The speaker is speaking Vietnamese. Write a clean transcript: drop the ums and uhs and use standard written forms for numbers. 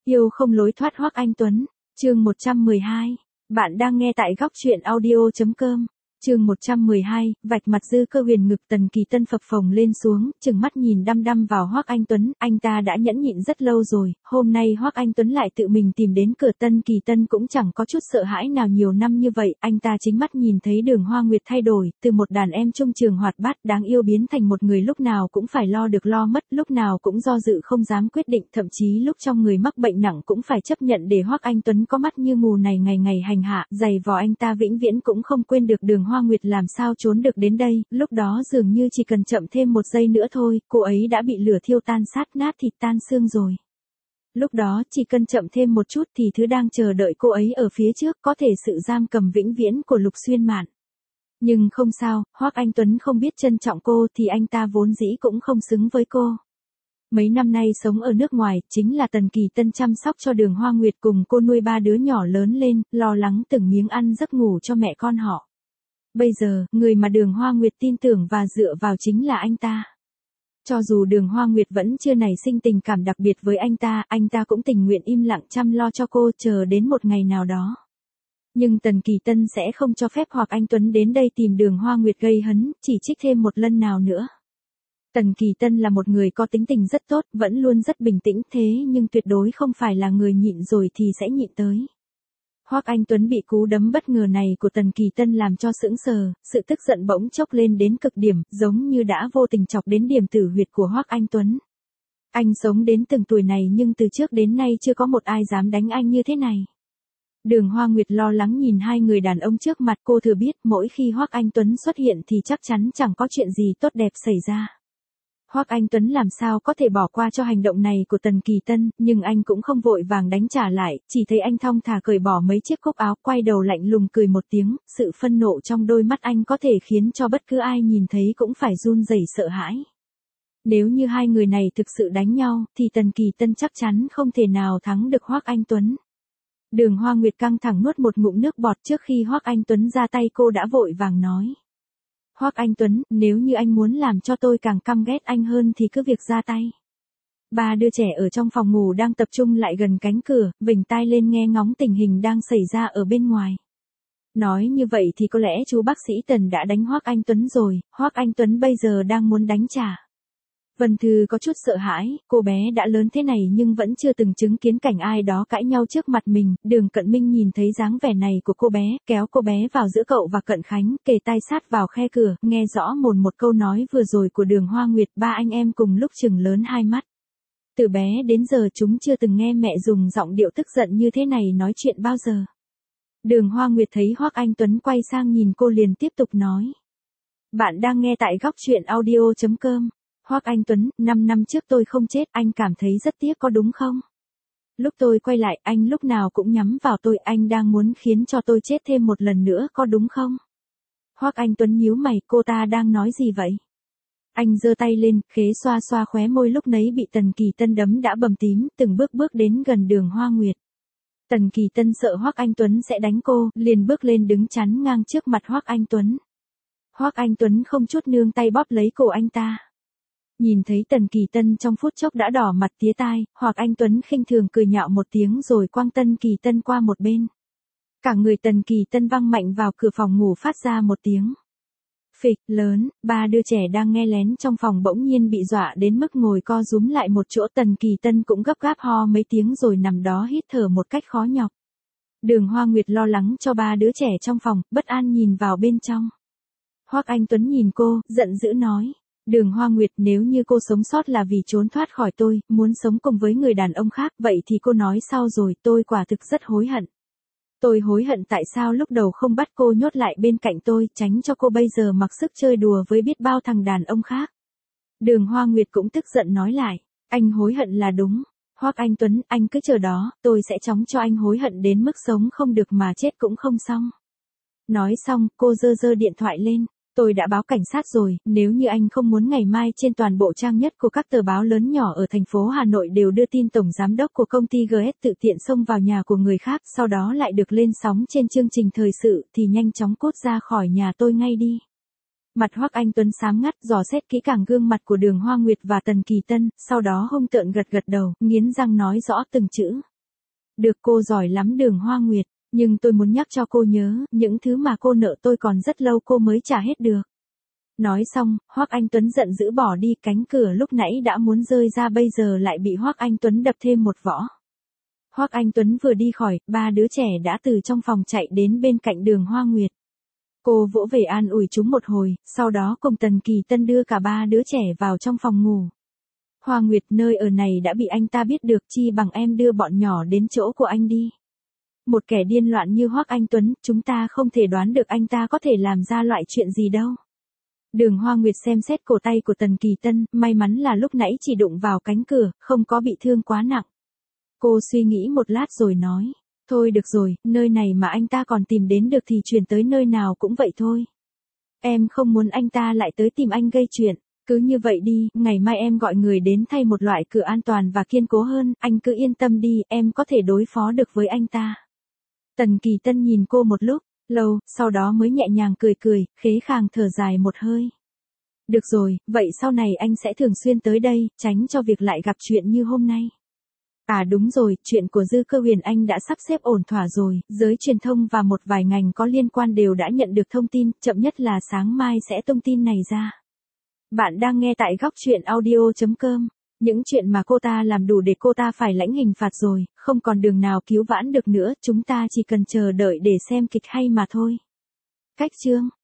Yêu không lối thoát Hoắc Anh Tuấn, chương 112. Bạn đang nghe tại góc truyện audio.com. Chương 112, vạch mặt Dư Cơ Huyền ngực Tần Kỳ Tân phập phồng lên xuống, trừng mắt nhìn đăm đăm vào Hoắc Anh Tuấn, anh ta đã nhẫn nhịn rất lâu rồi, hôm nay Hoắc Anh Tuấn lại tự mình tìm đến cửa. Tần Kỳ Tân cũng chẳng có chút sợ hãi nào, nhiều năm như vậy, anh ta chính mắt nhìn thấy Đường Hoa Nguyệt thay đổi, từ một đàn em trung trường hoạt bát đáng yêu biến thành một người lúc nào cũng phải lo được lo mất, lúc nào cũng do dự không dám quyết định, thậm chí lúc trong người mắc bệnh nặng cũng phải chấp nhận để Hoắc Anh Tuấn có mắt như mù này ngày ngày hành hạ, giày vò anh ta vĩnh viễn cũng không quên được. Đường Hoa Nguyệt làm sao trốn được đến đây, lúc đó dường như chỉ cần chậm thêm một giây nữa thôi, cô ấy đã bị lửa thiêu tan xác nát thịt tan xương rồi. Lúc đó chỉ cần chậm thêm một chút thì thứ đang chờ đợi cô ấy ở phía trước có thể sự giam cầm vĩnh viễn của Lục Xuyên Mạn. Nhưng không sao, Hoắc Anh Tuấn không biết trân trọng cô thì anh ta vốn dĩ cũng không xứng với cô. Mấy năm nay sống ở nước ngoài, chính là Tần Kỳ Tân chăm sóc cho Đường Hoa Nguyệt cùng cô nuôi ba đứa nhỏ lớn lên, lo lắng từng miếng ăn giấc ngủ cho mẹ con họ. Bây giờ, người mà Đường Hoa Nguyệt tin tưởng và dựa vào chính là anh ta. Cho dù Đường Hoa Nguyệt vẫn chưa nảy sinh tình cảm đặc biệt với anh ta cũng tình nguyện im lặng chăm lo cho cô, chờ đến một ngày nào đó. Nhưng Tần Kỳ Tân sẽ không cho phép Hoắc Anh Tuấn đến đây tìm Đường Hoa Nguyệt gây hấn, chỉ trích thêm một lần nào nữa. Tần Kỳ Tân là một người có tính tình rất tốt, vẫn luôn rất bình tĩnh, thế nhưng tuyệt đối không phải là người nhịn rồi thì sẽ nhịn tới. Hoắc Anh Tuấn bị cú đấm bất ngờ này của Tần Kỳ Tân làm cho sững sờ, sự tức giận bỗng chốc lên đến cực điểm, giống như đã vô tình chọc đến điểm tử huyệt của Hoắc Anh Tuấn. Anh sống đến từng tuổi này nhưng từ trước đến nay chưa có một ai dám đánh anh như thế này. Đường Hoa Nguyệt lo lắng nhìn hai người đàn ông trước mặt, cô thừa biết mỗi khi Hoắc Anh Tuấn xuất hiện thì chắc chắn chẳng có chuyện gì tốt đẹp xảy ra. Hoắc Anh Tuấn làm sao có thể bỏ qua cho hành động này của Tần Kỳ Tân, nhưng anh cũng không vội vàng đánh trả lại, chỉ thấy anh thong thả cởi bỏ mấy chiếc cúc áo, quay đầu lạnh lùng cười một tiếng, sự phân nộ trong đôi mắt anh có thể khiến cho bất cứ ai nhìn thấy cũng phải run rẩy sợ hãi. Nếu như hai người này thực sự đánh nhau, thì Tần Kỳ Tân chắc chắn không thể nào thắng được Hoắc Anh Tuấn. Đường Hoa Nguyệt căng thẳng nuốt một ngụm nước bọt, trước khi Hoắc Anh Tuấn ra tay cô đã vội vàng nói. Hoắc Anh Tuấn, nếu như anh muốn làm cho tôi càng căm ghét anh hơn thì cứ việc ra tay. Ba đứa trẻ ở trong phòng ngủ đang tập trung lại gần cánh cửa, vểnh tai lên nghe ngóng tình hình đang xảy ra ở bên ngoài. Nói như vậy thì có lẽ chú bác sĩ Tần đã đánh Hoắc Anh Tuấn rồi, Hoắc Anh Tuấn bây giờ đang muốn đánh trả. Vân Thư có chút sợ hãi, cô bé đã lớn thế này nhưng vẫn chưa từng chứng kiến cảnh ai đó cãi nhau trước mặt mình. Đường Cận Minh nhìn thấy dáng vẻ này của cô bé, kéo cô bé vào giữa cậu và Cận Khánh, kề tai sát vào khe cửa, nghe rõ một câu nói vừa rồi của Đường Hoa Nguyệt. Ba anh em cùng lúc trừng lớn hai mắt. Từ bé đến giờ chúng chưa từng nghe mẹ dùng giọng điệu tức giận như thế này nói chuyện bao giờ. Đường Hoa Nguyệt thấy Hoắc Anh Tuấn quay sang nhìn cô liền tiếp tục nói. Bạn đang nghe tại góc truyện audio.com. Hoắc Anh Tuấn, 5 năm trước tôi không chết, anh cảm thấy rất tiếc có đúng không? Lúc tôi quay lại, anh lúc nào cũng nhắm vào tôi, anh đang muốn khiến cho tôi chết thêm một lần nữa có đúng không? Hoắc Anh Tuấn nhíu mày, cô ta đang nói gì vậy? Anh giơ tay lên, khế xoa xoa khóe môi lúc nấy bị Tần Kỳ Tân đấm đã bầm tím, từng bước đến gần Đường Hoa Nguyệt. Tần Kỳ Tân sợ Hoắc Anh Tuấn sẽ đánh cô, liền bước lên đứng chắn ngang trước mặt Hoắc Anh Tuấn. Hoắc Anh Tuấn không chút nương tay bóp lấy cổ anh ta. Nhìn thấy Tần Kỳ Tân trong phút chốc đã đỏ mặt tía tai, Hoắc Anh Tuấn khinh thường cười nhạo một tiếng rồi quăng Tần Kỳ Tân qua một bên. Cả người Tần Kỳ Tân văng mạnh vào cửa phòng ngủ phát ra một tiếng phịch lớn, ba đứa trẻ đang nghe lén trong phòng bỗng nhiên bị dọa đến mức ngồi co rúm lại một chỗ. Tần Kỳ Tân cũng gấp gáp ho mấy tiếng rồi nằm đó hít thở một cách khó nhọc. Đường Hoa Nguyệt lo lắng cho ba đứa trẻ trong phòng, bất an nhìn vào bên trong. Hoắc Anh Tuấn nhìn cô, giận dữ nói. Đường Hoa Nguyệt, nếu như cô sống sót là vì trốn thoát khỏi tôi, muốn sống cùng với người đàn ông khác, vậy thì cô nói sao rồi, tôi quả thực rất hối hận. Tôi hối hận tại sao lúc đầu không bắt cô nhốt lại bên cạnh tôi, tránh cho cô bây giờ mặc sức chơi đùa với biết bao thằng đàn ông khác. Đường Hoa Nguyệt cũng tức giận nói lại, anh hối hận là đúng. Hoắc Anh Tuấn, anh cứ chờ đó, tôi sẽ chóng cho anh hối hận đến mức sống không được mà chết cũng không xong. Nói xong, cô giơ điện thoại lên. Tôi đã báo cảnh sát rồi, nếu như anh không muốn ngày mai trên toàn bộ trang nhất của các tờ báo lớn nhỏ ở thành phố Hà Nội đều đưa tin tổng giám đốc của công ty GS tự tiện xông vào nhà của người khác, sau đó lại được lên sóng trên chương trình thời sự, thì nhanh chóng cút ra khỏi nhà tôi ngay đi. Mặt Hoắc Anh Tuấn xám ngắt, dò xét kỹ càng gương mặt của Đường Hoa Nguyệt và Tần Kỳ Tân, sau đó hung tợn gật đầu, nghiến răng nói rõ từng chữ. Được, cô giỏi lắm Đường Hoa Nguyệt, nhưng tôi muốn nhắc cho cô nhớ, những thứ mà cô nợ tôi còn rất lâu cô mới trả hết được. Nói xong, Hoắc Anh Tuấn giận dữ bỏ đi, cánh cửa lúc nãy đã muốn rơi ra bây giờ lại bị Hoắc Anh Tuấn đập thêm một võ. Hoắc Anh Tuấn vừa đi khỏi, ba đứa trẻ đã từ trong phòng chạy đến bên cạnh Đường Hoa Nguyệt. Cô vỗ về an ủi chúng một hồi, sau đó cùng Tần Kỳ Tân đưa cả ba đứa trẻ vào trong phòng ngủ. Hoa Nguyệt, nơi ở này đã bị anh ta biết được, chi bằng em đưa bọn nhỏ đến chỗ của anh đi. Một kẻ điên loạn như Hoắc Anh Tuấn, chúng ta không thể đoán được anh ta có thể làm ra loại chuyện gì đâu. Đường Hoa Nguyệt xem xét cổ tay của Tần Kỳ Tân, may mắn là lúc nãy chỉ đụng vào cánh cửa, không có bị thương quá nặng. Cô suy nghĩ một lát rồi nói, thôi được rồi, nơi này mà anh ta còn tìm đến được thì chuyển tới nơi nào cũng vậy thôi. Em không muốn anh ta lại tới tìm anh gây chuyện, cứ như vậy đi, ngày mai em gọi người đến thay một loại cửa an toàn và kiên cố hơn, anh cứ yên tâm đi, em có thể đối phó được với anh ta. Tần Kỳ Tân nhìn cô một lúc lâu, sau đó mới nhẹ nhàng cười cười, khế khàng thở dài một hơi. Được rồi, vậy sau này anh sẽ thường xuyên tới đây, tránh cho việc lại gặp chuyện như hôm nay. À đúng rồi, chuyện của Dư Cơ Huyền anh đã sắp xếp ổn thỏa rồi, giới truyền thông và một vài ngành có liên quan đều đã nhận được thông tin, chậm nhất là sáng mai sẽ tung tin này ra. Bạn đang nghe tại góc truyện audio.com. Những chuyện mà cô ta làm đủ để cô ta phải lãnh hình phạt rồi, không còn đường nào cứu vãn được nữa, chúng ta chỉ cần chờ đợi để xem kịch hay mà thôi. Cách chương